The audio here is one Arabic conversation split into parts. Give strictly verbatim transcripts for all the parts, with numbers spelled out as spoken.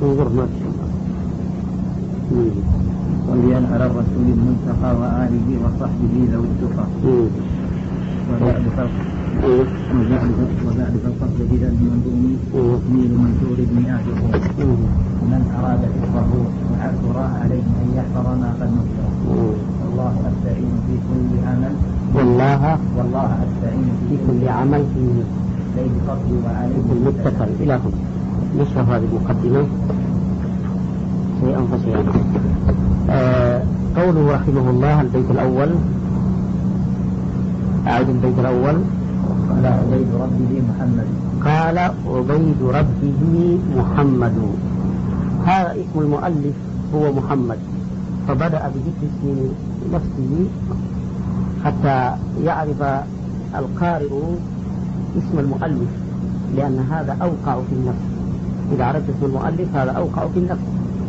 انظر ما صليا على الرسول المنتقى وآله وصحبه ذوي التقى. وبعد وبعد فالفصل بذا المنظوم تكميل منثور ابن آجره من أراد حفظه وعثر عليه أن يحفظ ما قد نصر. والله أستعين في كل عمل والله والله أستعين في كل عمل في ليس فضلي وعليه المتكل. إلى هنا نشرح هذه المقدمة شيئا فشيئا. آه قوله رحمه الله البيت الأول. أعد البيت الأول. قال عبيد ربه محمد. قال عبيد ربه محمد. هذا اسم المؤلف هو محمد، فبدأ بذكر اسم نفسه حتى يعرف القارئ اسم المؤلف، لأن هذا أوقع في النفس. إذا عرفت اسم المؤلف هذا أوقع في النفس،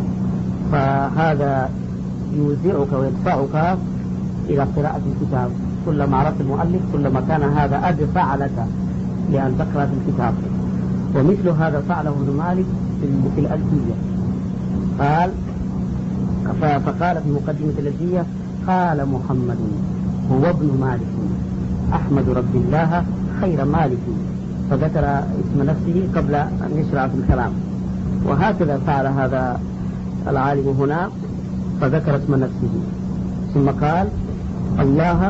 فهذا يوزعك ويدفعك إلى قراءة الكتاب. كلما عرفت المؤلف كلما كان هذا أدفع لك لأن تقرأ في الكتاب. ومثل هذا فعله ابن مالك في الألفية. قال فقال في مقدمة الألفية قال محمد هو ابن مالك أحمد رب الله خير مالك، فذكر اسم نفسه قبل أن يشرع في الكلام. وهكذا فعل هذا العالم هنا، فذكر اسم نفسه ثم قال الله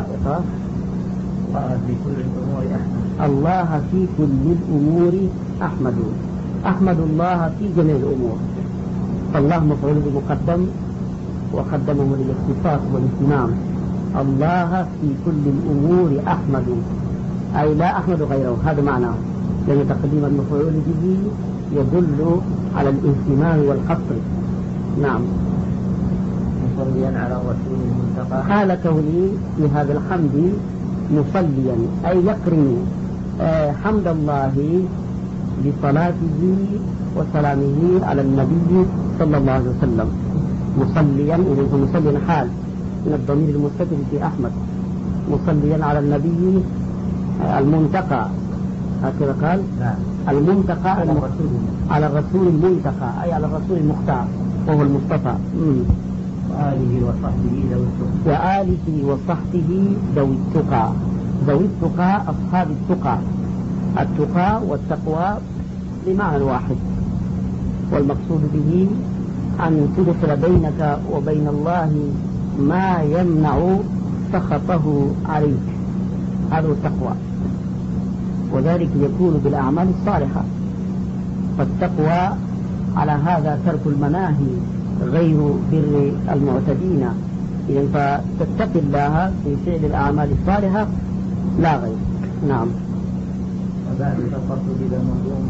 الله في كل الأمور أحمد. أحمد الله في جميع الأمور، فالله مفعول بمقدم وقدمه للاختصاص والاهتمام. الله في كل الأمور أحمد، أي لا أحمد غيره. هذا معناه، لأن تقديم المفعول به يدل على الاهتمام والقصر. نعم. مصليا على الرسول المنتقى. حال كوني في هذا الحمد مصليا، أي يقرن حمد الله بصلاته وسلامه على النبي صلى الله عليه وسلم. مصليا إذا مصليا حال من الضمير المستتر في أحمد، مصليا على النبي المنتقى. هكذا قال نعم. المنتقى على الرسول على الرسول المنتقى، أي على الرسول المختار وهو المصطفى. وآله وصحبه ذوي التقى. وآله وصحبه ذوي التقى. ذوي التقى أصحاب التقى. التقى والتقوى بمعنى واحد، والمقصود به أن تدخل بينك وبين الله ما يمنع سخطه عليك، هذا التقوى. وذلك يكون بالأعمال الصالحة. فالتقوى على هذا ترك المناهي غير بر المعتدين. إذن فتتقي الله في فعل الأعمال الصالحة لا غير. نعم. وبعد فالقصد بذا المنظوم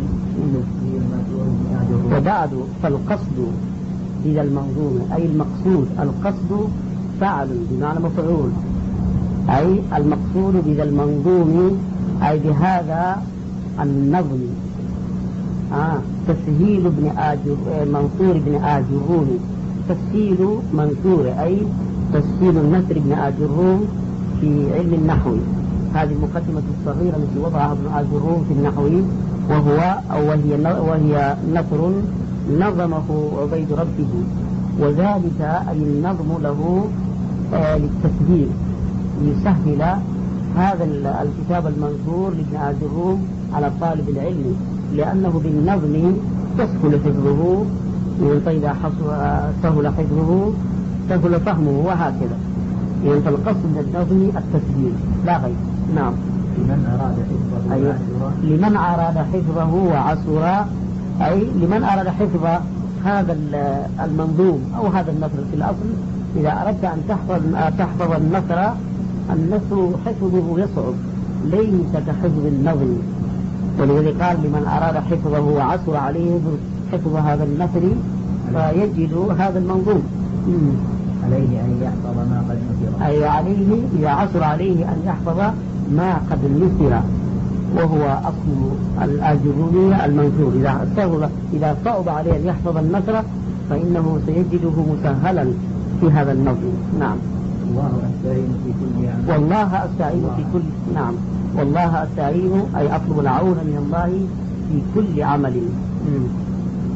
وبعد فالقصد بذا المنظوم، أي المقصود. القصد فعل بمعنى مفعول، أي المقصود بذا المنظوم، أي بهذا النظم. آه. تسهيل ابن آجر منصور بن آجروم. تسهيل منصور أي تسهيل النثر بن آجروم في علم النحو. هذه المقدمة الصغيرة التي وضعها ابن آجروم في النحو، وهو أو وهي وهي نثر نظمه عبيد ربه، وذلك أي النظم له آه للتسهيل، ليسهل هذا الكتاب المنثور لابن آجروم على طالب العلم، لأنه بالنظم تسهل حفظه، فإذا سهل حفظه سهل فهمه، وهكذا. يعني فالقصد من النظم التسهيل لا غير. نعم. لمن أراد حفظه أي لمن أراد حفظه وعسر، أي لمن أراد حفظ هذا المنظوم أو هذا النثر. في الأصل إذا أردت أن تحفظ تحفظ النثر، النثر حفظه يصعب، ليس كحفظ النظم. ولذلك قال لمن أراد حفظه وعسر عليه حفظ هذا النثر فيجد هذا المنظوم. عليه أن يحفظ ما قد نثر. أي عليه إذا عسر عليه أن يحفظ ما قد نثر، وهو أصل الآجرومية المنثور. إذا سهل إذا صعب عليه أن يحفظ النثر فإنه سيجده مسهلا في هذا النظم. نعم. والله أستعين في كل عمل. والله أستعين في كل نعم والله أستعين أي أطلب العون من الله في كل عمل.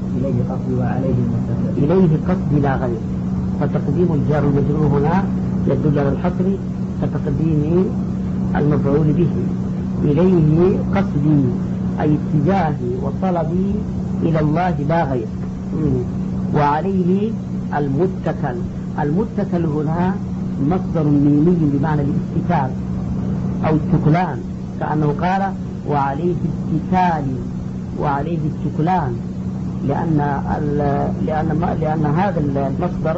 إليه قصدي وعليه المتصل. إليه قصدي لا غير، فتقديم الجار المجرور هنا يدل على الحصر كتقديم المفعول به. إليه قصدي أي اتجاهي وطلبي إلى الله لا غير. وعليه المتكل. المتكل هنا مصدر ميمي بمعنى الاتكال أو التكلان، كأنه قال وعليه اتكال وعليه التكلان، لأن لأن لأن هذا المصدر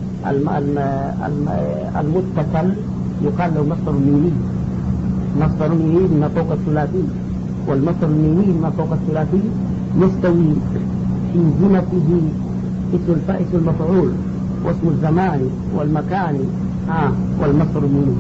المتكل يقال له مصدر ميمي. مصدر ميمي بما فوق الثلاثي، والمصدر الميمي بما فوق الثلاثي يستوي في زمته اسم الفائس المفعول واسم الزمان والمكان آه والمصدر الميمي.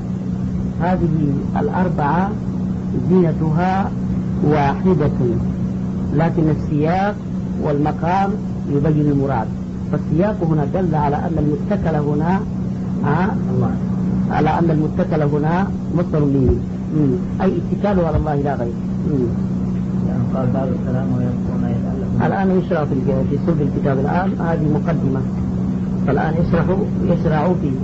هذه الأربعة زينتها واحدة، لكن السياق والمقام يبين المراد. فالسياق هنا دل على أن المتكل هنا آه على أن المتكل هنا مصدر ميمي، أي اتكاله على الله لا غير. يعني قال باب السلام ويبقون يتألفون. الآن يشرع في في صلب الكتاب الآن، هذه مقدمة، فالآن يشرحوا يشرعوا في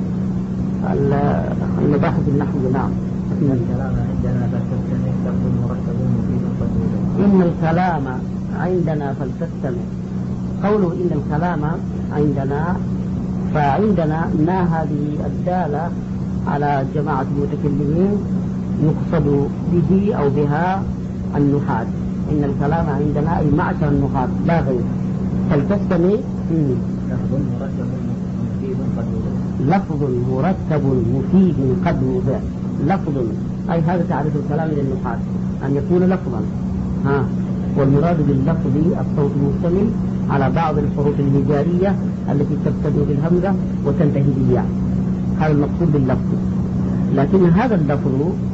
المباحث النحو. نعم. إن الكلام عندنا فلتستمع لفظ مركب مفيد قدير. إن الكلام عندنا فلتستمع. قوله إن الكلام عندنا، فعندنا ما هذه الدالة على جماعة المتكلمين يقصد به أو بها النحاة. إن الكلام عندنا أي معشر النحاة لا غير. فلتستمع لفظ مركب مفيد قدير. لفظ مركب مفيد قد وضع. لفظ أي هذا تعريف الكلام للنحاة، أن يكون لفظا. ها، والمراد باللفظ الصوت المشتمل على بعض الحروف الهجائية التي تبتدئ بالهمزة وتنتهي بالياء، هذا المقصود باللفظ. لكن هذا اللفظ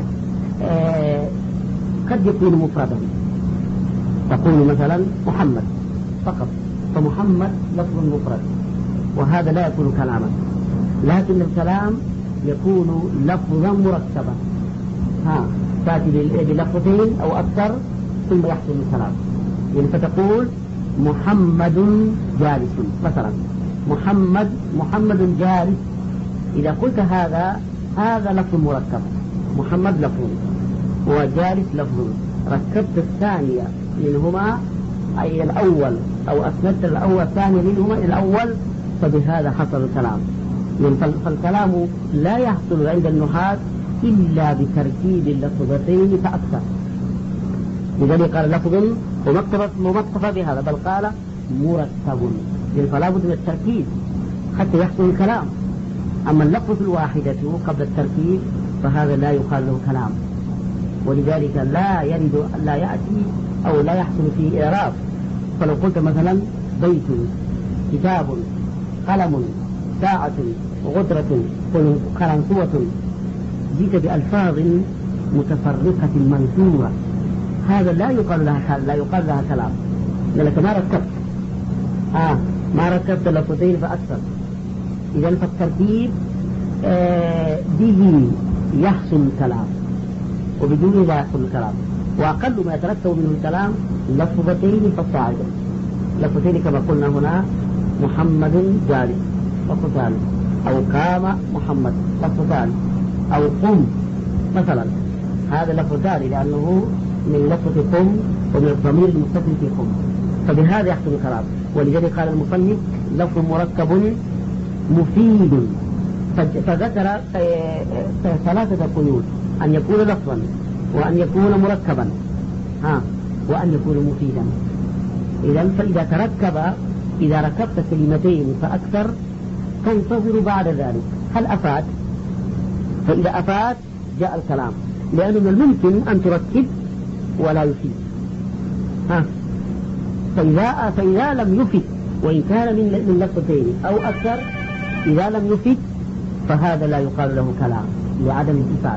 آه قد يكون مفردا، تقول مثلا محمد فقط، فمحمد لفظ مفرد وهذا لا يكون كلاما. لكن الكلام يكون لفظا مركبا، ها، تأتي بلفظين أو أكثر ثم يحصل الكلام. يعني فتقول محمد جالس مثلا، محمد محمد جالس. إذا قلت هذا هذا لفظ مركب، محمد لفظ وجالس لفظ. ركبت الثانية منهما أي الأول أو أسندت الأول الثاني منهما إلى الأول، فبهذا حصل الكلام. يعني فالكلام لا يحصل عند النحاة إلا بتركيب اللفظتين فأكثر. لذلك قال لفظ وما اكتفى بهذا، بل قال مركب، يعني فلا بد من التركيب حتى يحصل الكلام. أما اللفظ الواحدة قبل التركيب فهذا لا يقال له كلام، ولذلك لا يرد لا يأتي أو لا يحصل فيه إعراب. فلو قلت مثلا بيت، كتاب، قلم، ساعة، غدرة، قرنسوة، جئت بألفاظ متفرقة منثورة، هذا لا يقال لها لا يقال لها كلام، لأنك ما ركبت آه ما ركبت لفظين فأكثر. إذا فالتركيب آه به يحصل الكلام، وبدونه لا يحصل الكلام. وأقل ما يترتب منه الكلام لفظتين فصاعدا. لفظتين كما قلنا هنا محمد جالس لفظ ثاني، أو قام محمد لفظ ثاني، أو قم مثلا، هذا لفظ ثاني لأنه من لفظ قم ومن الضمير المتصل في قم، فبهذا يحصل الكلام. ولذلك قال المصنف لفظ مركب مفيد، فذكر ثلاثة قيود: أن يكون لفظا، وأن يكون مركبا، ها، وأن يكون مفيدا. إذا فإذا تركب إذا ركبت كلمتين فأكثر تنتظر بعد ذلك هل أفاد، فإذا أفاد جاء الكلام، لأنه من الممكن أن تركب ولا يفيد. ها، فإذا, فإذا لم يفيد وإن كان من من لفظتين أو أكثر، إذا لم يفيد فهذا لا يقال له كلام لعدم الإفادة.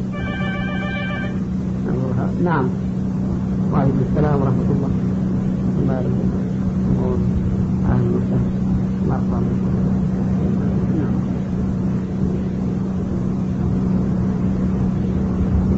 نعم. وعليكم السلام ورحمة الله. أهلا وسهلا.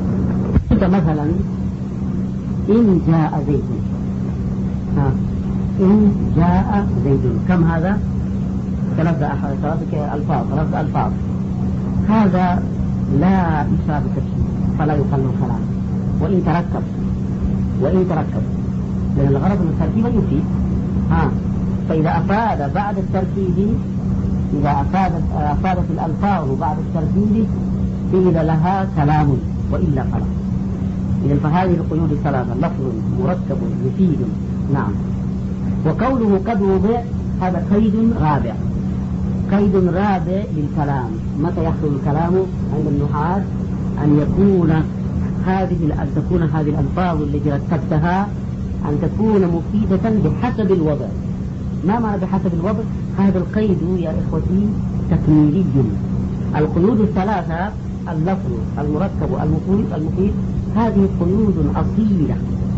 مثلا إن جاء زيد، ها، إن جاء زيد. كم هذا؟ ثلاثة ثلاثة ألفاظ ثلاثة ألفاظ. هذا لا يشابه التركيب فلا يقال له كلام وإن تركب وإن تركب لأن الغرض من التركيب يفيد. ها فإذا أفاد بعد التركيب إذا أفادت أفادت الألفاظ بعد التركيب قيل لها كلام وإلا فلا. إذا فهذه القيود الثلاثة لفظ مركب يفيد. نعم. وقوله قد وضع هذا قيد رابع قيد رابع للكلام. متى يحصل الكلام عند النحاة؟ أن يكون هذه أن تكون هذه الألفاظ التي رتبتها أن تكون مفيدة بحسب الوضع. ما معنى بحسب الوضع؟ هذا القيد يا إخوتي تكميلي. القيود الثلاثة اللفظ المركب المفيد المفيد هذه قيود أصيلة،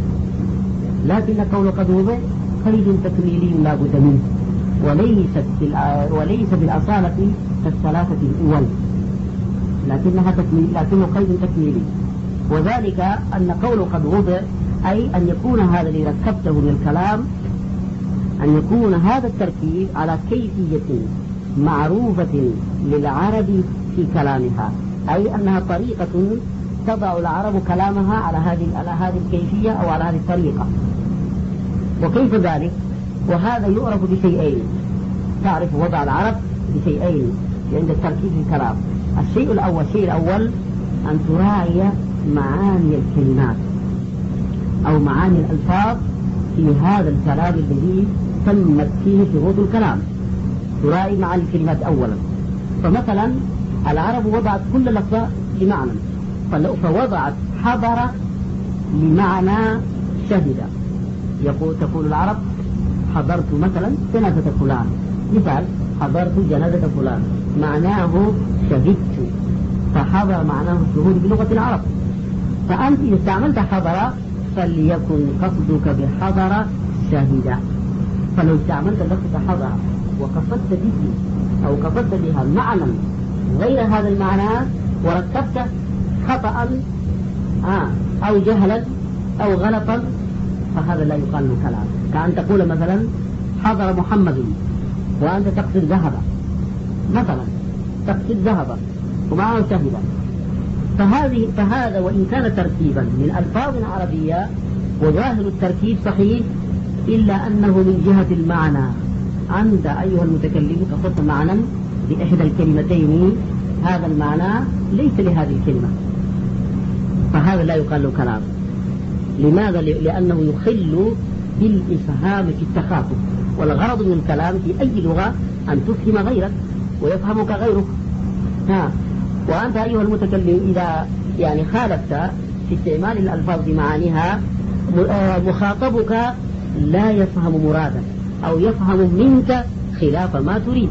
لكن قول قد وضع قيد تكميلي لا بد منه وليست وليس بالأصالة كالثلاثة الأول، لكنها تكميل لكنه قيد تكميلي. وذلك أن قول قد وضع أي أن يكون هذا الذي ركبته من الكلام أن يكون هذا التركيب على كيفية معروفة للعرب في كلامها، أي أنها طريقة تضع العرب كلامها على هذه على هذه الكيفية أو على هذه الطريقة. وكيف ذلك؟ وهذا يعرف بشيئين. تعرف وضع العرب بشيئين عند التركيب في الكلام. الشيء الأول الشيء الأول أن تراعي معاني الكلمات أو معاني الألفاظ في هذا الكلام الذي تمت فيه شروط الكلام. تراعي معاني الكلمات أولا. فمثلا العرب وضعت كل لفظة لمعنى، فوضعت حضر لمعنى شهد. يقول تقول العرب حضرت مثلا جنازة فلان، مثال حضرت جنازة فلان معناه شهدت، فحضر معناه الشهود بلغة العرب. فأنت إذا استعملت حضر فليكن قصدك بحضر شهد. فلو استعملت لفظ حضر وقصدت به أو قصدت بها معنى غير هذا المعنى وركبت خطأ آه أو جهلا أو غلطا فهذا لا يقال له كلام. كأن تقول مثلا حضر محمد وأنت تقصد ذهب مثلا، تقصد ذهب ومعه شهد. فهذه فهذا وإن كان تركيبا من ألفاظ عربية وظاهر التركيب صحيح إلا أنه من جهة المعنى أنت أيها المتكلم قصدت معنى بإحدى الكلمتين، هذا المعنى ليس لهذه الكلمة، فهذا لا يقال له كلام. لماذا؟ لأنه يخل بالإفهام في التخاطب، والغرض من الكلام في أي لغة أن تفهم غيرك ويفهمك غيرك. ها وأنت أيها المتكلم إذا يعني خالفت في استعمال الألفاظ بمعانيها مخاطبك لا يفهم مرادك أو يفهم منك خلاف ما تريد،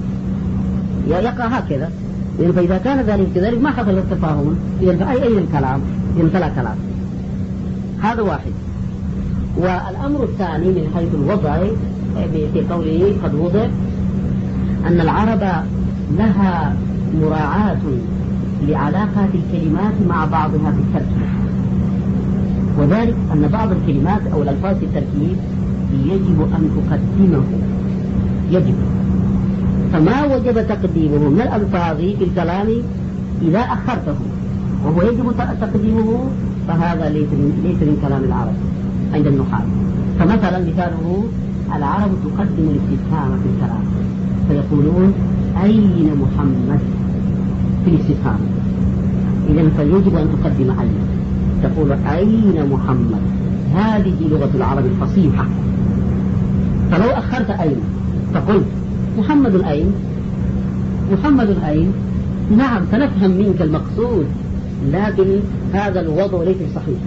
يقع هكذا. فإذا كان ذلك كذلك ما حصل التفاهم، إذن فأي أين الكلام؟ إذن فلا كلام. هذا واحد. والأمر الثاني من حيث الوضع في قوله قد وضع أن العرب لها مراعاة لعلاقات الكلمات مع بعضها في التركيب، وذلك أن بعض الكلمات أو الألفاظ في التركيب يجب أن تقدمه، يجب فما وجب تقديمه من الألفاظ في الكلام إذا أخرته وهو يجب تقديمه فهذا ليس ليس من كلام العرب عند النحاة. فمثلا مثاله العرب تقدم الاستفهام في الكلام فيقولون أين محمد في الاستفهام، إذن فيجب أن تقدم أين، تقول أين محمد، هذه لغة العرب الفصيحة. فلو أخرت أين فقلت محمد أين محمد أين نعم سنفهم منك المقصود، لكن هذا الوضع ليس صحيح.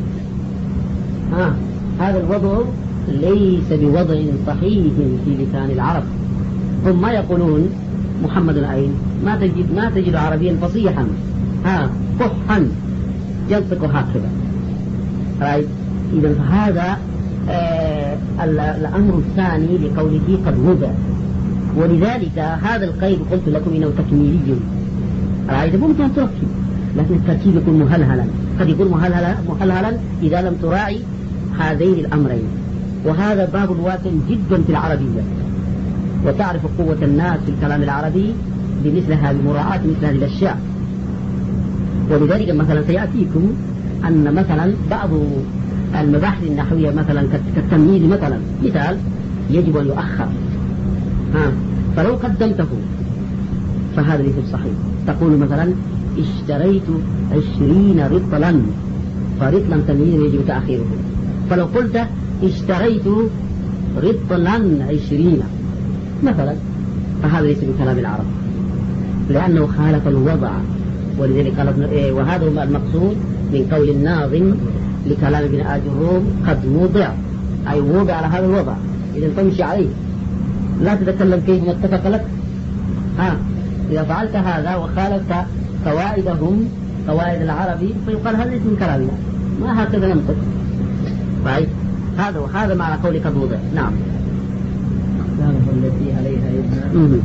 ها هذا الوضع ليس بوضع صحيح في لسان العرب. هم ما يقولون محمد أين، ما تجد ما تجد عربيا فصيحا ها فصحا ينطق هكذا. رايت؟ إذا فهذا آه الأمر الثاني لقوله قد وضع. ولذلك هذا القيد قلت لكم إنه تكميلي. رأيت؟ ممكن أن تركب لكن التركيب يكون مهلهلا، قد يكون مهلهلا مهلهلا إذا لم تراعي هذين الأمرين. وهذا باب واسع جدا في العربية، وتعرف قوة الناس في الكلام العربي بمثل هذه مراعاة مثل هذه الأشياء. ولذلك مثلا سيأتيكم أن مثلا بعض المباحث النحوية مثلا كالتمييز مثلا مثال يجب أن يؤخر، ها فلو قدمته فهذا ليس صحيح. تقول مثلا اشتريت عشرين رطلا، فرطلا تمييز يجب تأخيره. فلو قلت اشتريت رطلا عشرين مثلا فهذا ليس من كلام العرب لأنه خالف الوضع. ولذلك قال إيه وهذا هو المقصود من قول الناظم لكلام ابن آج الروم قد وضع، أي وضع على هذا الوضع، إذا تمشي عليه لا تتكلم كيف ما اتفق لك. ها إذا فعلت هذا وخالفت قواعدهم قواعد العربي فيقال هذا ليس من كلامنا، ما هكذا ننطق. طيب هذا وهذا مع قول قد وضع. نعم. أقسامه التي عليها يبنى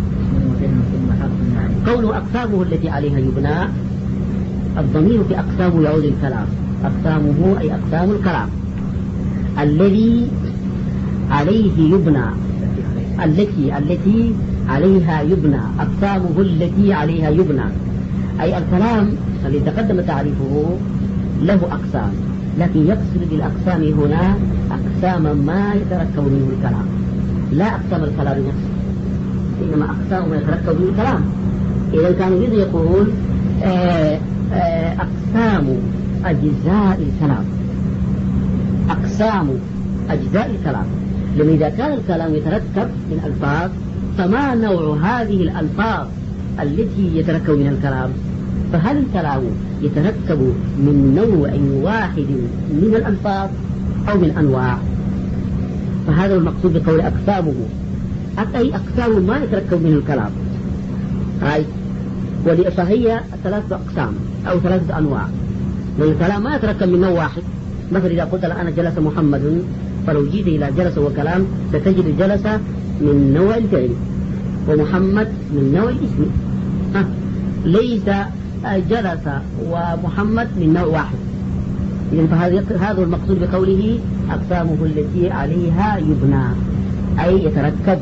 قوله أقسامه التي عليها يبنى، الضمير في أقسامه يعود الكلام، أقسامه أي أقسام الكلام الذي عليه يبنى، التي التي عليها يبنى، أقسامه التي عليها يبنى أي الكلام الذي تقدم تعريفه له أقسام، لكن يقصد بالأقسام هنا أقسام ما يتركب منه الكلام، لا أقسام الكلام نفسه، إنما أقسام ما يتركب منه الكلام. إذا كان يريد يقول آآ آآ أقسام أجزاء الكلام، أقسام أجزاء الكلام، لأن إذا كان الكلام يتركب من ألفاظ فما نوع هذه الألفاظ التي يتركب منها الكلام؟ فهل الكلام يتركب من نوع واحد من الألفاظ أو من أنواع؟ فهذا المقصود بقول أقسامه، أي أقسام ما يتركب منه الكلام. هاي فهي ثلاثة أقسام أو ثلاثة أنواع، لأن الكلام ما يتركب من نوع واحد. مثلا إذا قلت الآن جلس محمد، فلو جيت إلى جلس وكلام ستجد جلس من نوع الفعل ومحمد من نوع الاسم. ها ليس جلس ومحمد من نوع واحد. إذن فهذا المقصود بقوله أقسامه التي عليها يبنى، أي يتركب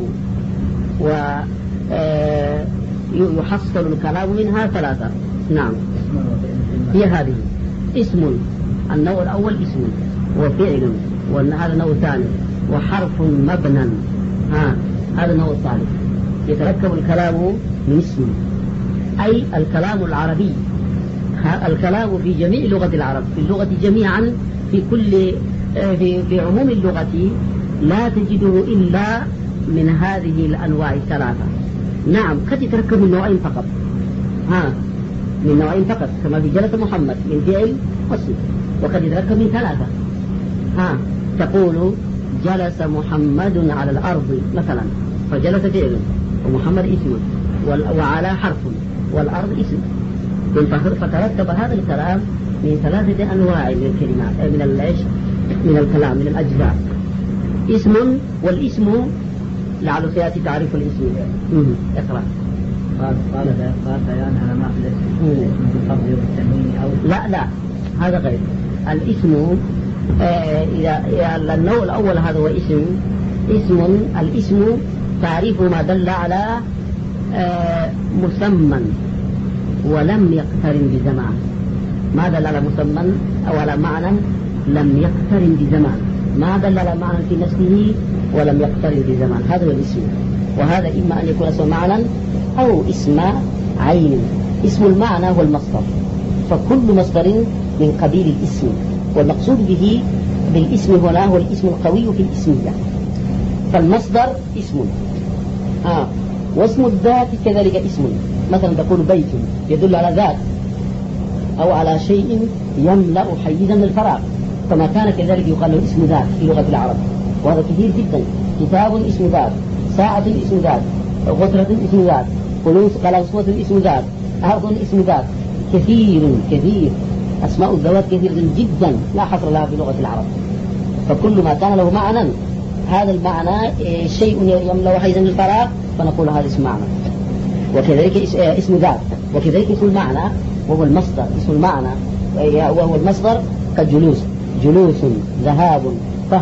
ويحصل الكلام منها ثلاثة. نعم هي هذه اسم، النوع الأول اسم وفعل، وهذا النوع الثاني وحرف مبنى، ها هذا النوع الثالث. يتركب الكلام من اسم أي الكلام العربي، الكلام في جميع لغة العرب، في اللغة جميعا، في كل في, في عموم اللغة لا تجده إلا من هذه الأنواع الثلاثة. نعم قد يتركب من نوعين فقط، ها من نوعين فقط كما في جلس محمد من فعل واسم، وقد يتركب من ثلاثة. ها تقول جلس محمد على الأرض مثلا، فجلس فعل ومحمد اسم وعلى حرف والأرض اسم، فتركب هذا الكلام من ثلاثة أنواع من الكلمات من العيش من الكلام من الأجزاء. اسم، والاسم لعله سيأتي تعريف الاسم. اقرأ. قال قال قال بيان على ما في الاسم بالقبض والتنوين أو لا لا هذا غير الاسم. آه إذا النوع الأول هذا هو اسم. اسم الاسم تعريف ما دل على آه مسمى ولم يقترن بزمان. ما دل على مسمى أو على معنى لم يقترن بزمان، ما دل على معنى في نفسه ولم يقترن بزمان، هذا هو الاسم. وهذا إما أن يكون اسم معنى أو اسم عين. اسم المعنى هو المصدر، فكل مصدر من قبيل الاسم، والمقصود به بالاسم هنا هو الاسم القوي في الاسمية. فالمصدر اسم، آه. واسم الذات كذلك اسم. مثلا تقول بيت يدل على ذات أو على شيء يملأ حيزا من الفراغ، فما كان كذلك يقال له اسم ذات في لغة العرب، وهذا كثير جدا. كتاب اسم ذات، ساعة اسم ذات، غترة اسم ذات، فلوس قلاصوة اسم ذات، أرض اسم ذات، كثير كثير أسماء الذوات كثير جدا لا حصر لها في لغة العرب. فكل ما كان له معنى، هذا المعنى شيء يملأ حيزا من الفراغ فنقول هذا اسم معنى. وكذلك اسم ذات، وكذلك اسم المعنى وهو المصدر. اسم المعنى وهو المصدر كالجلوس، جلوس، ذهاب، فهم،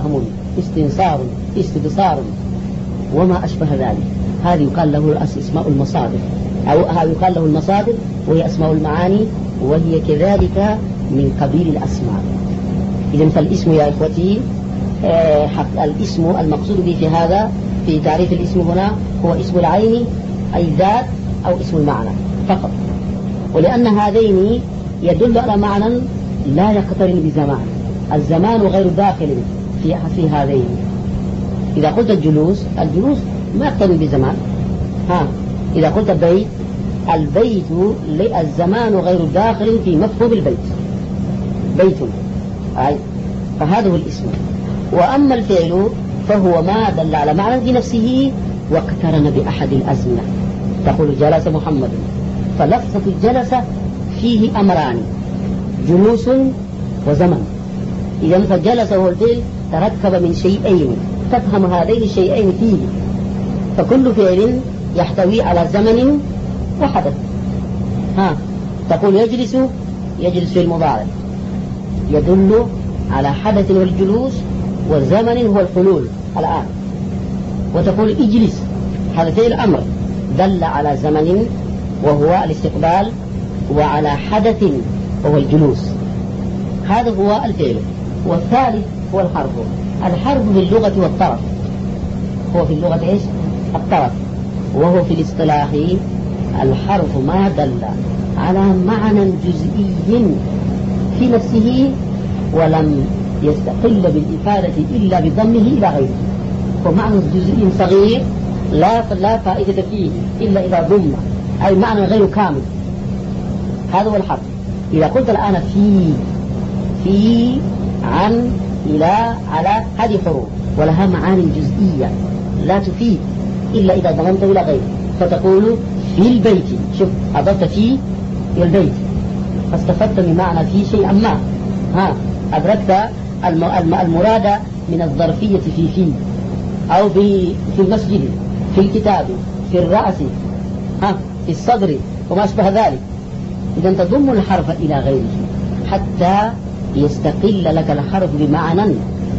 استنصار، استبصار، وما أشبه ذلك. هذه يقال له أسماء المصادر، أو هذا يقال له المصادر، وهي أسماء المعاني، وهي كذلك من قبيل الأسماء. إذن فالاسم يا إخوتي حق الاسم المقصود به في هذا في تعريف الاسم هنا هو اسم العين أي ذات أو اسم المعنى فقط، ولأن هذين يدل على معنى لا يقترن بزمان، الزمان غير داخل في في هذين. إذا قلت الجلوس، الجلوس ما يقترن بزمان. ها إذا قلت بيت، البيت الزمان غير داخل في مفهوم البيت، بيت أي، فهذا هو الاسم. وأما الفعل فهو ما دل على معنى بنفسه واقترن بأحد الأزمنة. تقول جلس محمد، فلفظة الجلسة فيه أمران، جلوس وزمن. إذا فجلس هو الفعل تركب من شيئين، تفهم هذين الشيئين فيه، فكل فعل يحتوي على زمن وحدث. ها تقول يجلس، يجلس في المضارع يدل على حدث والجلوس، وزمن هو الحلول الآن. وتقول اجلس، هذا فعل أمر دل على زمن وهو الاستقبال، وعلى حدث وهو الجلوس. هذا هو الفعل. والثالث هو الحرف. الحرف في اللغة والطرف، هو في اللغة إيش؟ الطرف. وهو في الاصطلاح الحرف ما دل على معنى جزئي في نفسه ولم يستقل بالإفادة إلا بضمه إلى غيره، ومعنى جزئي صغير لا لا فائدة فيه إلا إذا ضم، أي معنى غير كامل. هذا هو الحرف. إذا قلت الآن في في عن إلى على، هذه حروف ولها معاني جزئية لا تفيد إلا إذا ضممت إلى غيره. فتقول في البيت، شوف أضفت في إلى البيت فاستفدت من معنى في شيئا ما. ها أدركت المراد من الظرفية في في أو في في المسجد، في الكتاب، في الرأس، ها في الصدر وما أشبه ذلك. إذا تضم الحرف إلى غيره حتى يستقل لك الحرف بمعنى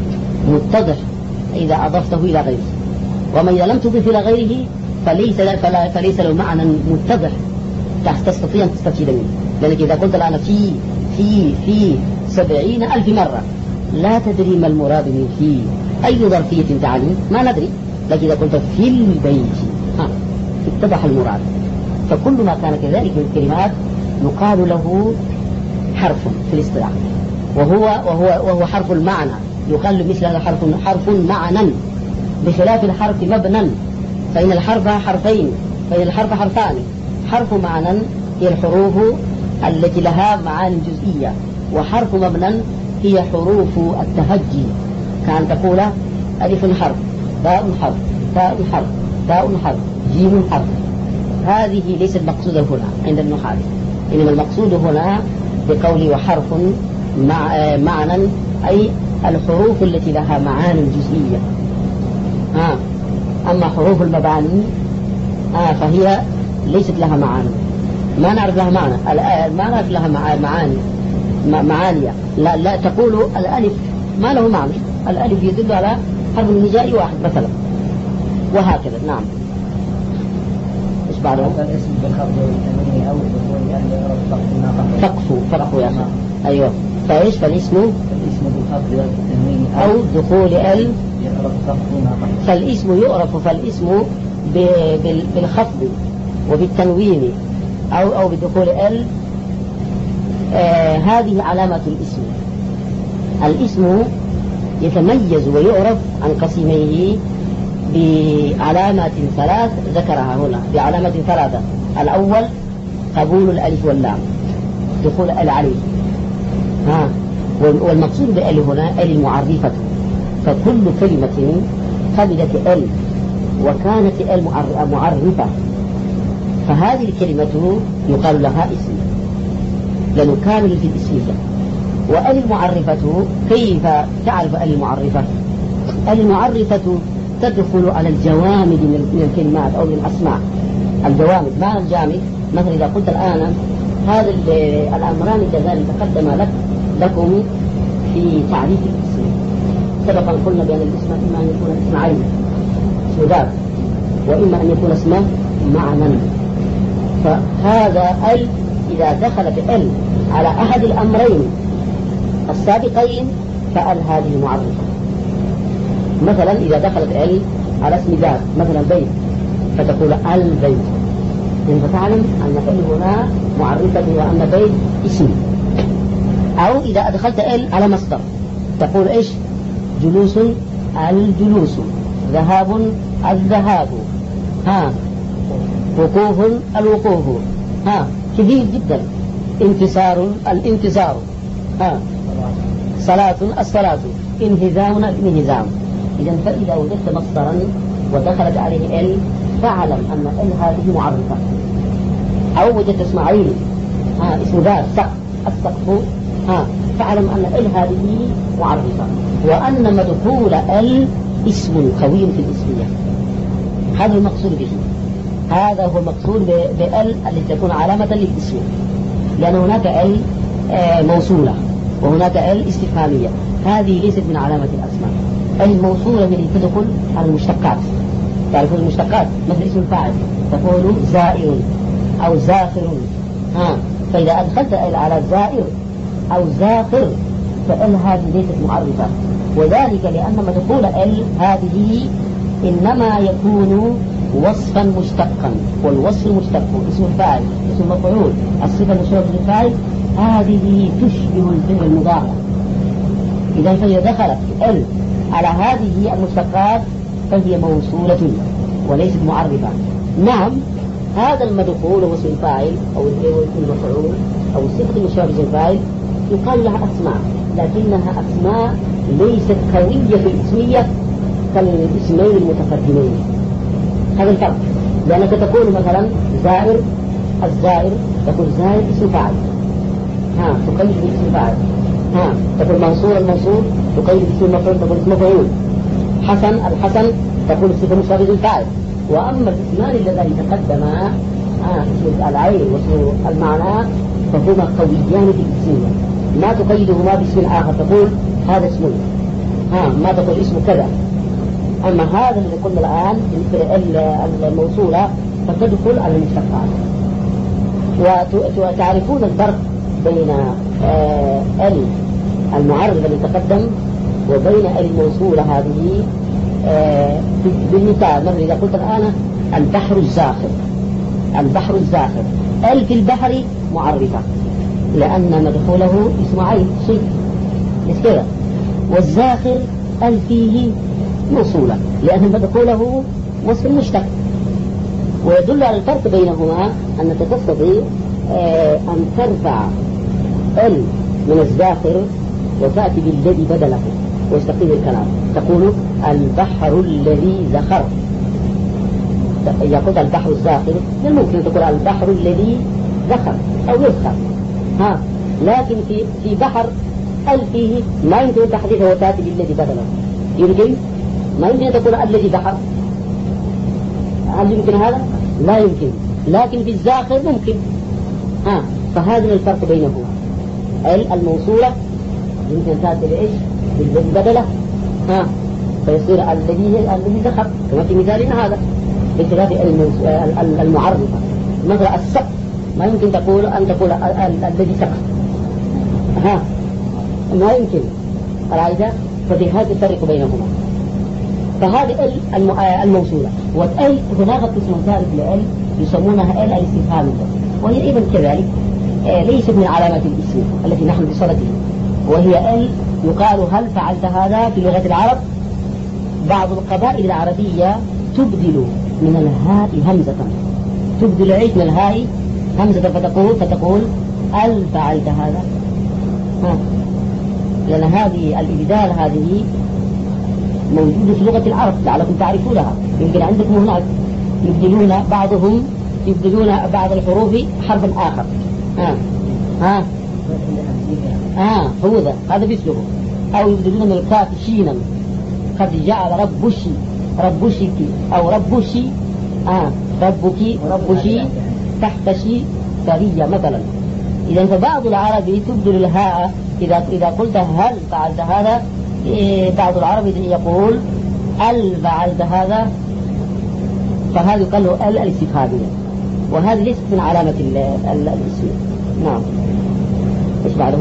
متضح إذا أضفته إلى غيره. وما إذا لم تضف إلى غيره فليس فلا فليس له معنى متضح تستطيع أن تستفيد منه. لأنك إذا قلت الآن في في في سبعين ألف مرة لا تدري ما المراد من في أي ظرفية تعني، ما ندري. لكن إذا قلت في البيت ها اتضح المراد. فكل ما كان كذلك من الكلمات يقال له حرف في الاصطلاح، وهو وهو وهو حرف المعنى. يقال مثل هذا حرف حرف معنى، بخلاف الحرف مبنى، فإن الحرف حرفين، فإن الحرف حرفان. حرف معنى هي الحروف التي لها معاني جزئية، وحرف مبنى هي حروف التهجي، كأن تقول ألف حرف، باء حرف، تاء حرف، تاء حرف، جيم حرف. هذه ليست مقصودة هنا عند النحاة، إنما المقصود هنا بقولي وحرف مع معنى أي الحروف التي لها معاني جزئية. آه. أما حروف المباني آه فهي ليست لها معاني، ما نعرف لها معنى، ما نعرف لها معاني معانية. لا, لا تقول الألف ما له معنى، الألف يدل على حرف الهجائي واحد مثلا، وهكذا. نعم. إيش بعده؟ الاسم بالخفض والتنوين أو فقفوا فقفوا يا أخي. أيوه. فإيش فالاسم؟ الاسم بالخفض والتنوين أو دخول ال، يعرف فالاسم يعرف فالاسم بالخفض وبالتنوين أو أو بدخول ال. آه هذه علامة الاسم. الاسم يتميز ويعرف عن قسميه بعلامات ثلاث ذكرها هنا، بعلامات ثلاثة. الأول قبول الألف واللام، دخول ال عليه. ها والمقصود بال هنا ال المعرفة، فكل كلمة قبلت ال وكانت ال معرفة فهذه الكلمة يقال لها اسم، لأنه كامل في الاسمية. وال المعرفة كيف تعرف ال المعرفة؟ ال المعرفة تدخل على الجوامد من الكلمات أو من الأسماء. الجوامد ما الجامد، مثلا إذا قلت الآن هذا الأمران اللذان تقدم لك لكم في تعريف الاسم، سبقا قلنا بأن الاسم إما أن يكون اسم عين اسم ذات وإما أن يكون اسمه معنى. فهذا ال إذا دخلت ال على أحد الأمرين السابقين فال هذه معرفة. مثلا إذا دخلت ال على اسم ذات مثلا بيت فتقول البيت، فتعلم أن ال هنا معرفة وأن بيت اسم. أو إذا أدخلت ال على مصدر تقول إيش؟ جلوس الجلوس، ذهاب الذهاب، ها وقوف الوقوف، ها كثير جدا، انتصار الانتصار، ها صلاة الصلاة، انهزام الانهزام. إذا فإذا وجدت مصدرا ودخلت عليه ال فاعلم أن ال هذه معرفة. أو وجدت اسم عين ها اسم ذات سقف السقف، ها فاعلم أن ال هذه معرفة، وأن مدخول ال اسم قوي في الاسمية. هذا المقصود به، هذا هو المقصود بال التي تكون علامة للاسم، لأن هناك ال موصولة وهناك ال استفهامية، هذه ليست من علامة الأسماء. الموصولة التي تدخل على المشتقات، تعرفون المشتقات مثل اسم الفاعل تقول زائر أو زاخر، ها فإذا أدخلت ال على زائر أو زاخر فال هذه ليست معرفة، وذلك لأن مدخول ال هذه إنما يكون وصفا مشتقا، والوصف المشتق اسم الفاعل اسم المفعول الصفة المشتقة للفاعل هذه تشبه الفعل المضارع. إذا فإذا دخلت ال على هذه المشتقات فهي موصولة وليست معرفة. نعم هذا المدخول هو اسم الفاعل أو المفعول أو الصفة المشتقة للفاعل يقال لها أسماء، لكنها أسماء ليست قوية في الاسمية كالاسمين المتقدمين. هذا الفرق، لأنك تقول مثلا زائر الزائر تقول زائر اسم فاعل، ها تقيد باسم فاعل، ها تقول منصور المنصور تقيد باسم المفعول تقول اسم مفعول، حسن الحسن تقول صفة مشابهة للفاعل. وأما الاسمان اللذان تقدما ها اسم العين واسم المعنى فهما قويان في الاسمية، ما تقيدهما باسم آخر تقول هذا اسم، ها ما تقول اسم كذا. أما هذا الذي قلنا الآن الموصولة فتدخل على المشتقات. وتعرفون الفرق بين ال المعرض الذي تقدم وبين ال الموصولة هذه بالمثال. مثلا إذا قلت الآن البحر الزاخر، البحر الزاخر ال في البحر معرفة لأن مدخوله اسم عين شيء كذا، والزاخر ال فيه موصولة لأن مدخوله وصف المشتق. ويدل على الفرق بينهما أنك تستطيع أن ترفع ال من الزاخر وتأتي بالذي بدله ويستقيم الكلام، تقول البحر الذي زخر. إذا قلت البحر الزاخر من الممكن أن تقول البحر الذي زخر أو يزخر، ها لكن في في بحر ال فيه ما يمكن تحديثه وتأتي بالذي بدله. يمكن ما يمكن أن تقول الذي بحر، هل يمكن هذا؟ لا يمكن. لكن في الزاخر ممكن، ها فهذا الفرق بينهما. ال الموصولة يمكن تأتي بإيش؟ بالذي بدله، ها فيصير الذي الذي زخر كما في مثالنا هذا، بخلاف المعرفة. مثلا السقف ما يمكن تقول أن تقول الذي سقف، ها ما يمكن العيدة. ففي هذا الفرق بينهما. فهذه ال الموصولة. والال هناك قسم ثالث لال يسمونها ال الاستفهامية، وهي ايضا كذلك ليست من علامات الاسم التي نحن بصدده، وهي ال يقال هل فعلت هذا في لغة العرب. بعض القبائل العربية تبدل من الهاء همزة، تبدل عيش من الهاء همزة فتقول فتقول هل فعلت هذا، ها لأن هذه الإبدال هذه موجودة في لغة العرب لعلكم تعرفونها. يمكن عندكم هناك يبدلون بعضهم يبدلون بعض الحروف حرفا آخر، ها ها ها هو ذا هذا بيسلوه. أو يبدلون من الكاف شينا، قد جعل ربشي ربشك أو ربشي، آه ربك ربشي تحتشي ثريا مثلا. إذا فبعض العرب تبدل الهاء إذا إذا قلت هل فعلت هذا بعض العرب يقول ال فعلت هذا، فهذا يقال له ال الاستفهامية، وهذه ليست من علامة الاسم. نعم. ايش بعده؟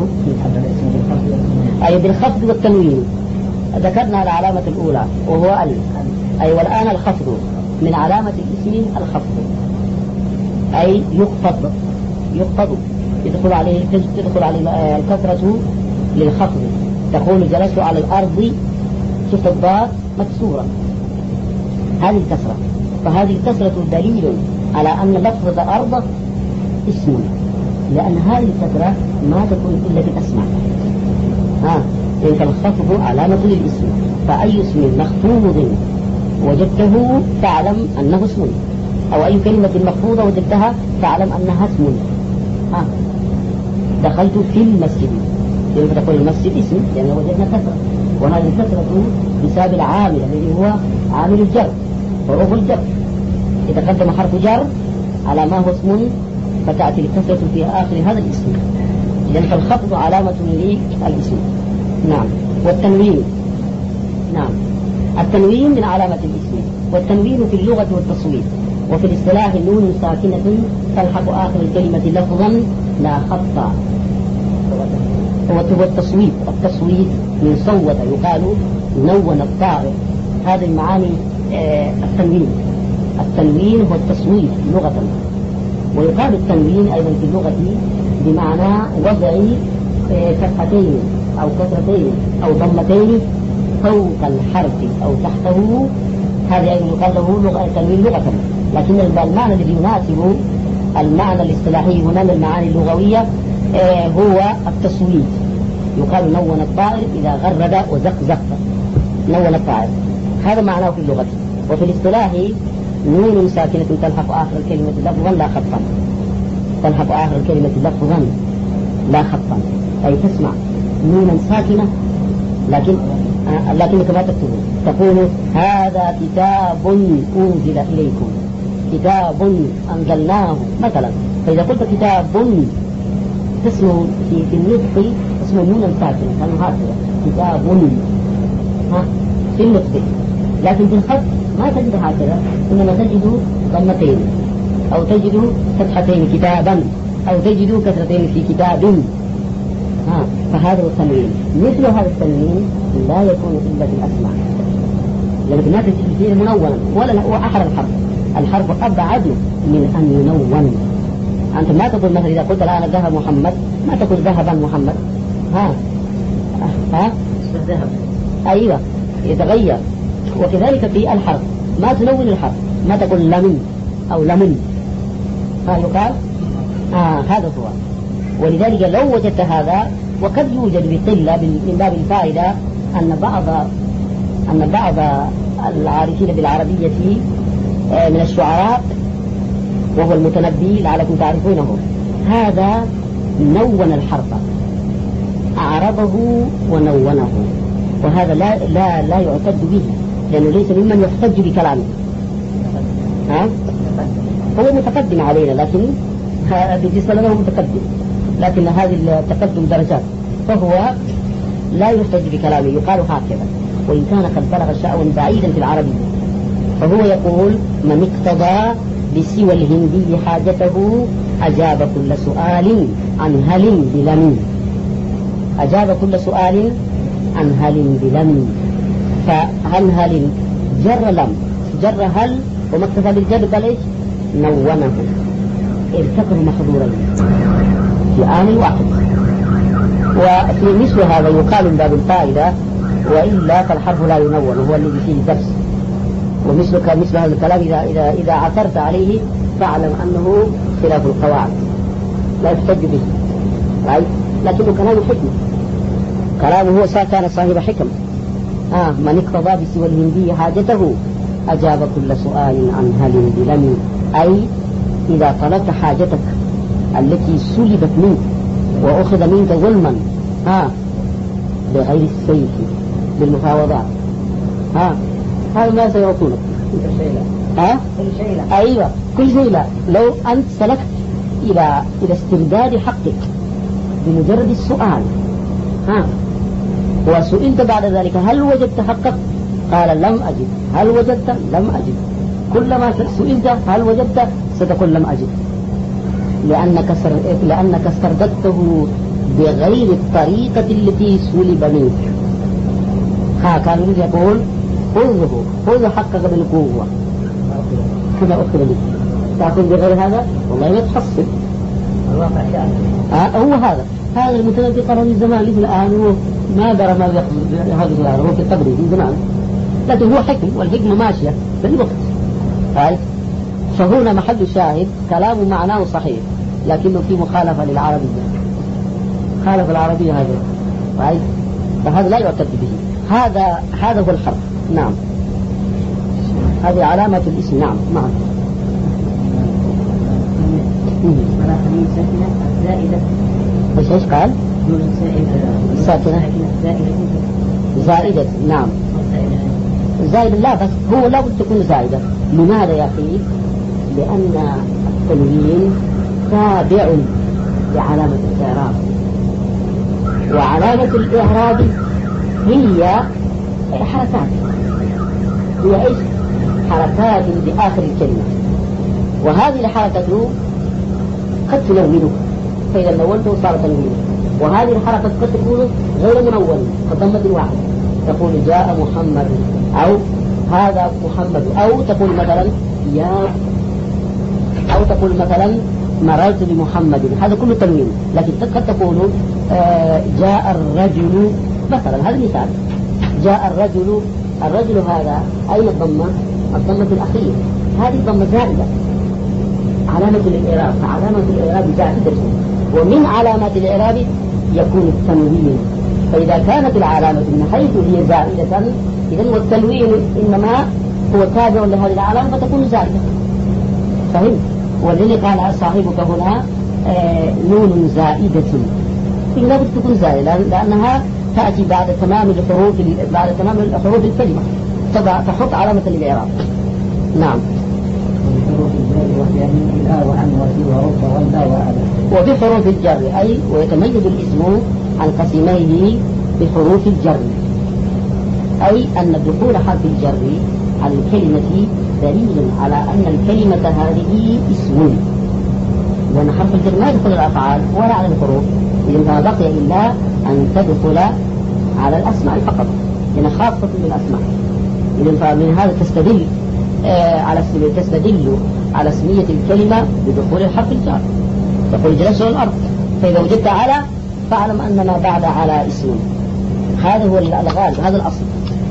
أي بالخفض والتنوين. ذكرنا العلامة الأولى وهو ال، أي والآن الخفض من علامة الاسم الخفض، أي يخفض يخفض يدخل عليه تدخل عليه الكسرة للخفض. تقول جلست على الأرض، شفت الضاد مكسورة، هذه الكسرة، فهذه الكسرة دليل على أن لفظة أرض اسم، لأن هذه الكسرة ما تكون إلا في الأسماء. ها إن الخفض علامة للاسم، فأي اسم مخفوض وجدته فاعلم أنه اسم، أو أي كلمة مخفوضة وجدتها فاعلم أنها اسم. ها دخلت في المسجد، كيف تقول المسجد اسم؟ لأن يعني وجدنا كسرة، وهذه الكسرة بسبب العامل الذي هو عامل الجر، حروف الجر. إذا قدم حرف جر على ما هو اسم فتأتي الكسرة في آخر هذا الاسم، إذن فالخفض علامة للاسم. نعم. والتنوين، نعم، التنوين من علامة الاسم، والتنوين في اللغة والتصوير، وفي الاصطلاح نون ساكنة تلحق آخر الكلمة لفظا لا خطا. هو التصويت، التصويت من صوت يقال نون الطائر، هذه المعاني. آه التنوين التنوين هو التصويت لغة، ويقال التنوين أيضا في اللغة بمعنى وضع آه فتحتين أو كسرتين أو ضمتين فوق الحرف أو تحته، هذا أيضا يقال له لغة التنوين لغة، لكن المعنى الذي يناسب المعنى الاصطلاحي هنا من المعاني اللغوية آه هو التصويت. يقال نون الطائر إذا غرد وزقزق، نون الطائر، هذا معناه في اللغة. وفي الاصطلاح نون ساكنة تلحق آخر الكلمة لفظا لا خطا، تلحق آخر الكلمة لفظا لا خطا، أي تسمع نونا ساكنة لكن آه لكنك ما تكتبه، تقول هذا كتاب أنزل إليكم، كتاب أنزلناه مثلا. فإذا قلت كتاب تسمع في في النطق اسمه نونا ساكنة، كانوا هكذا كتاب ها في النطق، لكن في الخط ما تجد هكذا، إنما تجد ضمتين أو تجد فتحتين كتابا أو تجد كسرتين في كتاب. ها فهذا التنوين، مثل هذا التنوين لا يكون إلا في الأسماء، لأنك ما تجد فيه منونا ولا هو آخر الحرف، الحرف أبعد من أن ينون. أنت ما تقول مثلا إذا قلت الآن ذهب محمد ما تقول ذهبا محمد، ها ها ذهب، أيوة يتغير. وكذلك في الحرف ما تنون الحرف، ما تقول لمن أو لمن، ها يقال آه هذا هو. ولذلك لو وجدت هذا، وقد يوجد بقلة من باب الفائدة أن بعض أن بعض العارفين بالعربية من الشعراء وهو المتنبي لعلكم تعرفونه، هذا نون الحرف، أعربه ونونه، وهذا لا لا لا يعتد به، لأنه ليس ممن يحتج بكلامه. ها هو متقدم علينا، لكن بالنسبة له متقدم، لكن هذه التقدم درجات، فهو لا يحتج بكلامه، يقال هكذا، وإن كان قد بلغ شأوا بعيدا في العربية. فهو يقول من اقتضى بسوى الهندي حاجته أجاب كل سؤال عن هل بلم، أجاب كل سؤال عن هل بلم، فهل هل جر لم، جر هل وما اكتفى بالجر بل ايش نونه، ارتكب محظورين في آن واحد. وفي مثل هذا يقال من باب الفائدة وإلا فالحرف لا ينون، وهو الذي فيه درس. ومثلك مثل هذا الكلام إذا إذا إذا عثرت عليه فاعلم أنه خلاف القواعد لا يحتج به، لكنه كلام حكمة، كلامه هو كان صاحب حكم. آه من اقتضى بسوى الهندي حاجته أجاب كل سؤال عن هل بلم، أي إذا طلبت حاجتك التي سلبت منك وأخذ منك ظلما آه بغير السيف بالمفاوضات، ها هذا ما سيعطونك ها كل شيء لا. أيوة كل شيء لا. لو أنت سلكت إلى إلى استرداد حقك بمجرد السؤال، ها وسئلت بعد ذلك هل وجدت حقك؟ قال لم أجد. هل وجدت؟ لم أجد. كلما سئلت هل وجدت ستقول لم أجد، لأنك لأنك استرددته بغير الطريقة التي سلب منك. ها كان يريد يقول خذه خذ حقك بالقوة كما أخذ منك، تأخذ بغير هذا والله ما تحصل. الواقع يعني آه هو هذا هذا المتنبي قرن الزمان مثل الآن ما درى ما يقصد هذا الآن هو في قبره في زمان، لكن هو حكم والحكمة ماشية في الوقت. طيب فهنا محل الشاهد كلام معناه صحيح لكنه في مخالفة للعربية، خالف العربية هذا. طيب فهذا لا يعتد به. هذا هذا هو الحرف. نعم هذه علامة الاسم. نعم نعم. على حديث ساكنة الزائدة. ايش ايش قال؟ ساكنة زائدة. نعم زائدة. لا بس هو لا بد تكون زائدة. لماذا يا أخي؟ لأن التنوين تابع لعلامة الإعراب، وعلامة الإعراب هي حركات. هي ايش؟ حركات بآخر الكلمة، وهذه الحركة قد تنونه، فإذا نولته صار تنوين. وهذه الحركة قد تكون غير منونة كضمة واحدة، تقول جاء محمد أو هذا محمد، أو تقول مثلا يا، أو تقول مثلا مررت بمحمد، هذا كله تنوين. لكن قد تقول آه جاء الرجل مثلا، هذا مثال. جاء الرجل، الرجل هذا أين الضمة؟ الضمة الأخيرة، هذه ضمة زائدة علامة الإعراب، فعلامة الإعراب زائدة، ومن علامات الإعراب يكون التنوين. فإذا كانت العلامة من حيث هي زائدة إذن والتنوين إنما هو تابع لهذه العلامة فتكون زائدة. فهمت؟ والذي قال صاحبك هنا آه نون زائدة، لا بد تكون زائدة لأنها تأتي بعد تمام الحروف بعد تمام حروف الكلمة، تضع تحط علامة الإعراب. نعم. وفي حروف الجر أي ويتميز الاسم عن قسميه بحروف الجر، أي أن دخول حرف الجر على الكلمة دليل على أن الكلمة هذه اسم، لأن حرف الجر ما يدخل الأفعال ولا على الحروف، إذن ما بقي إلا أن تدخل على الأسماء فقط، لأن خاصة بالأسماء. إذن فمن هذا تستدل آه على تستدل على اسمية الكلمة بدخول الحرف الجر. تقول جلس على الأرض، فإذا وجدت على فاعلم أن ما بعد على اسم. هذا هو الغالب، هذا الأصل.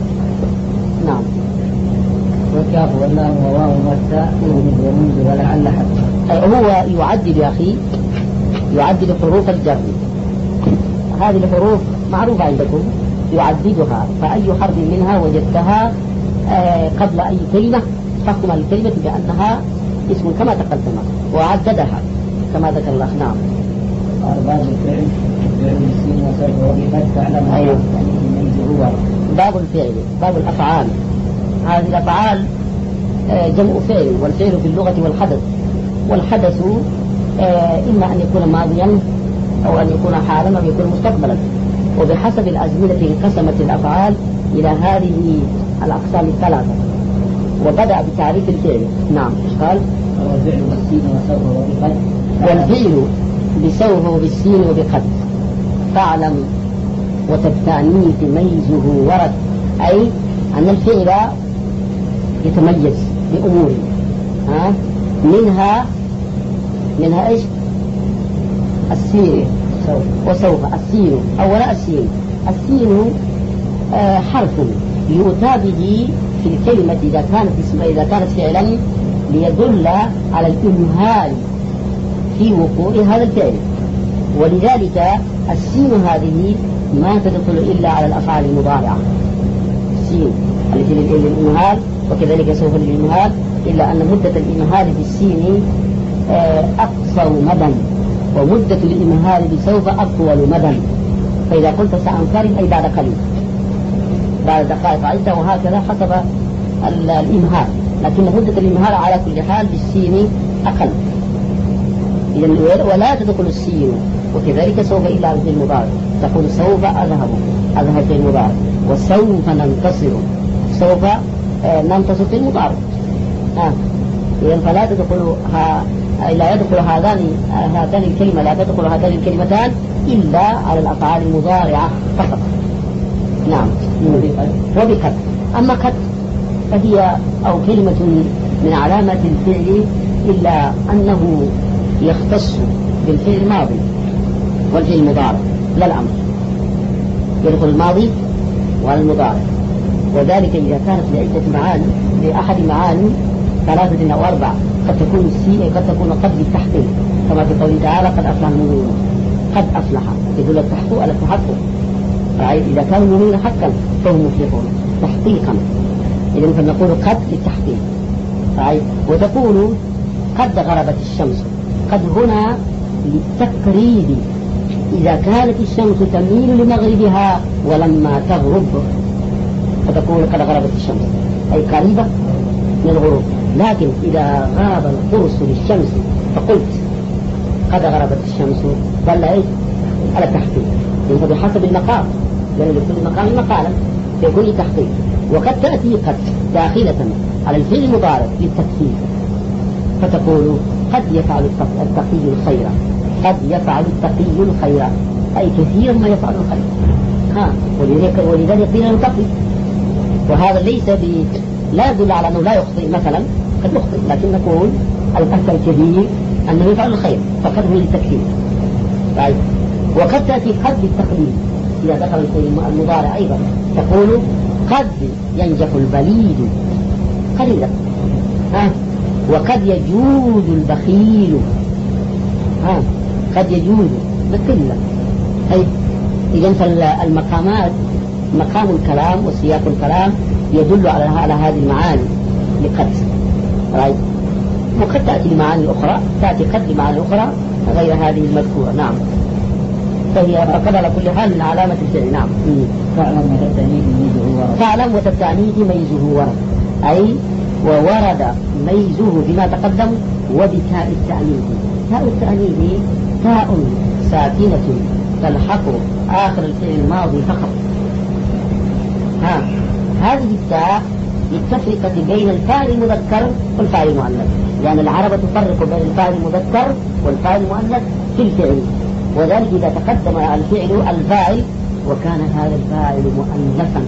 نعم. والكاف واللام وواو والتاء ومنذ ولعل حتى. هو يعدد يا أخي، يعدد حروف الجر. هذه الحروف معروفة عندكم، يعددها، فأي حرف منها وجدتها آه قبل أي كلمة تحكم الكلمة بأنها اسم كما تقدم، وعددها كما ذكر الله. نعم. باب الفعل فعل السين وسبب وبقد تعلم. أيوه. هو باب الفعل، باب الأفعال. هذه الأفعال آه جمع فعل، والفعل في اللغة والحدث، والحدث آه إما أن يكون ماضيا أو أن يكون حالا أو يكون مستقبلا، وبحسب الأزمنة انقسمت الأفعال إلى هذه الأقسام الثلاثة. وبدأ بتعريف الفعل. نعم. إيش قال؟ والفعل بالسين وسوف وبقد. والفعل بسوف وبالسين وبقد فاعلم وتبتانيه ميزه ورد، أي أن الفعل يتميز بأمور ها منها منها إيش؟ السين وسوف. السين أولا السين السين آه حرف يؤتى به في الكلمة إذا كانت اسم إذا كانت فعلا ليدل على الإمهال في وقوع هذا الفعل، ولذلك السين هذه ما تدخل إلا على الأفعال المضارعة. السين التي للإمهال وكذلك سوف للإمهال، إلا أن مدة الإمهال في السين آه أقصر مدى، ومدة الإمهال بسوف أطول مدى. فإذا قلت سأنفرد أي بعد قليل، بعد دقائق عدة، وهكذا حسب الإمهال، لكن مدة الإمهال على كل حال بالسين أقل. إذن ولا تدخل السين وكذلك سوف إلا الفعل المضارع، تقول سوف أذهب، أذهب في المضارع، وسوف ننتصر، سوف ننتصر في المضارع. آه. إذن فلا تدخل ها لا يدخل هذان هاتان الكلمة لا تدخل هاتان الكلمتان إلا على الأفعال المضارعة فقط. نعم. وبقد. أما قد فهي أو كلمة من علامات الفعل إلا أنه يختص بالفعل الماضي والفعل المضارع لا الأمر، يدخل الماضي والمضارع، وذلك إذا كانت لعدة معاني لأحد معاني ثلاثة أو أربعة، قد تكون السي قد تكون قد بالتحقيق كما في قوله تعالى قد أفلح المؤمنون، قد أفلح يدل التحقيق على التحقق، إذا كانوا المؤمنين حقا فهم مفلحون تحقيقا، إذن فنقول قد للتحقيق. وتقول قد غربت الشمس، قد هنا للتقريب، إذا كانت الشمس تميل لمغربها ولما تغرب فتقول قد غربت الشمس أي قريبة من الغروب. لكن إذا غاب القرص للشمس فقلت قد غربت الشمس دل إيه على التحقيق، يعني بحسب المقام، لأن يعني لكل مقام مقالا يكون تحقيق. وقد تأتي قد داخلة على الفعل المضارع للتكثير، فتقول قد يفعل التقي الخير، قد يفعل التقي الخير أي كثيرا ما يفعل الخير. ها ولذلك ولذلك قيل يتقي، وهذا ليس ب لا يدل على أنه لا يخطئ، مثلا قد يخطئ لكن نقول الأكثر الكبير أنه يفعل الخير فقد هو للتكثير. طيب. وقد تأتي قد بالتقليل إذا دخل الفعل المضارع أيضا، تقول قد ينجح البليد قليلا، ها وقد يجود البخيل، ها قد يجود بالقلة. أي إذن فالمقامات مقام الكلام وسياق الكلام يدل على على هذه المعاني لقد. طيب. وقد تأتي المعاني الأخرى، تأتي قد المعاني الأخرى غير هذه المذكورة. نعم. فهي فقد على كل حال من علامة الفعل. نعم. فاعلم وتتأنيث ميزه ورد. فاعلم وتتأنيث ميزه ورد، أي وورد ميزه بما تقدم وبتاء التأنيث. تاء التأنيث تاء ساكنة تلحق آخر الفعل الماضي فقط. ها هذه التاء للتفرقة بين الفاعل المذكر والفاعل المؤنث، لأن العرب تفرق بين الفاعل المذكر والفاعل المؤنث في الفعل، وذلك إذا تقدم الفعل الفاعل وكان هذا الفاعل مؤنثا،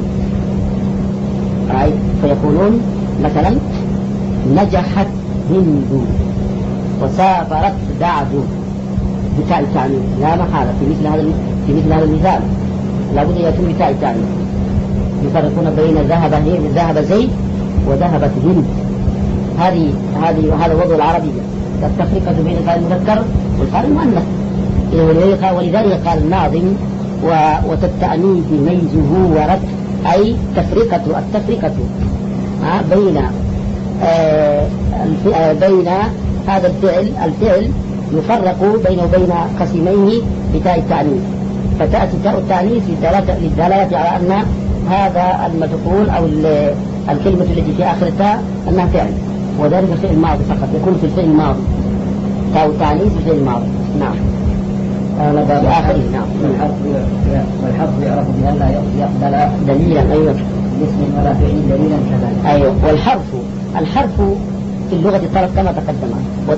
فيقولون مثلا نجحت هند وسافرت دعد بتاء التعنيف لا محالة في مثل هذا في مثل هذا المثال لابد أن يكون بتاء التعنيف. يفرقون بين ذهب ذهب زيد وذهبت هند، هذه هذه هذا وضع العربية، التفرقة بين الفاعل المذكر والفاعل المؤنث. ولذلك قال الناظم وتتأنيث ميزه ورد، أي تفرقة التفرقة بين آه بين هذا الفعل الفعل يفرق بينه وبين قسميه بتاء التأنيث، فتأتي تاء التأنيث للدلالة على أن هذا المدخول أو الكلمة التي في آخر التاء أنها فعل، وذلك الفعل الماضي فقط يكون في الفعل الماضي، تاء التأنيث في الفعل الماضي. نعم. هذا بآخره. نعم. والحرف يعرف بأن لا يقبل دليلا. أيوة. اسم ولا فعل دليلا كذلك. أيوة. والحرف الحرف في اللغة الطرف كما تقدم،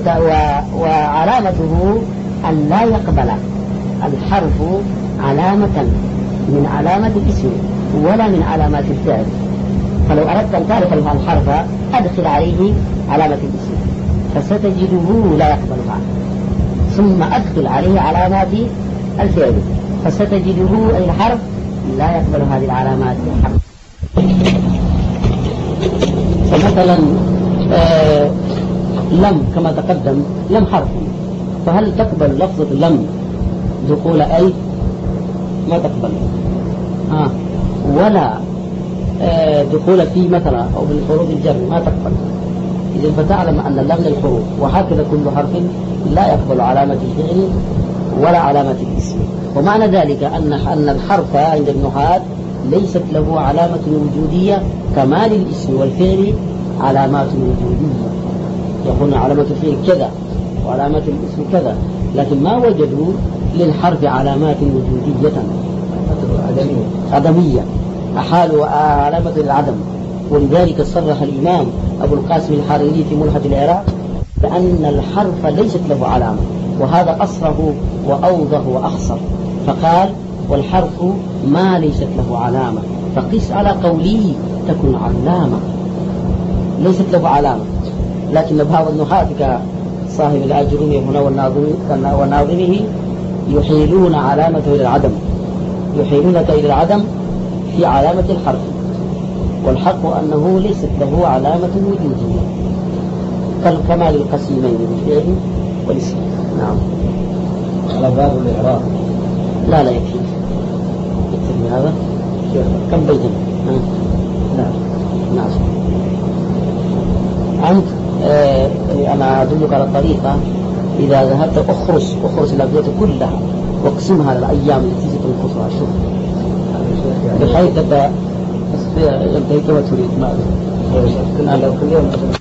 وعلامته أن لا يقبل الحرف علامة من علامة الاسم ولا من علامات الفعل. فلو أردت أن تعرف الحرف أدخل عليه علامة الاسم فستجده لا يقبلها، ثم أدخل عليه علامات الفعل فستجده أي الحرف لا يقبل هذه العلامات الحرف. فمثلا آه لم كما تقدم لم حرف، فهل تقبل لفظة لم دخول أي؟ ما تقبل. آه. ولا آه دخول في مثلا أو بالحروف الجر ما تقبل. إذا فتعلم أن اللام للحروف، وهكذا كل حرف لا يقبل علامة الفعل ولا علامة الاسم. ومعنى ذلك أن أن الحرف عند النحاة ليست له علامة وجودية كما للاسم والفعل علامات وجودية، يقولون علامة الفعل كذا وعلامة الاسم كذا، لكن ما وجدوا للحرف علامات وجودية عدمية عدمية أحالوا علامة للعدم. ولذلك صرح الإمام أبو القاسم الحريري في ملحة العراق بأن الحرف ليست له علامة، وهذا أصره وأوضح وأخصر، فقال والحرف ما ليست له علامة فقس على قولي تكون علامة. ليست له علامة، لكن بعض النحاة كصاحب الأجرمي هنا وناظمه يحيلون علامته إلى العدم، يحيلونك إلى العدم في علامة الحرف، والحق أنه ليست له علامة وجودية كالكمال القسيمين بالفعل والاسم. نعم. على باب الإعراب لا لا يكفي يكفي هذا. كم بيتا؟ نعم نعم. أنت آه أنا أدلك على الطريقة، إذا ذهبت أخرس أخرس الأبيات كلها واقسمها على الأيام التي تنقصها، شوف بحيث تبقى ينتهي كما تريد. ما أدري كنا لو كل يوم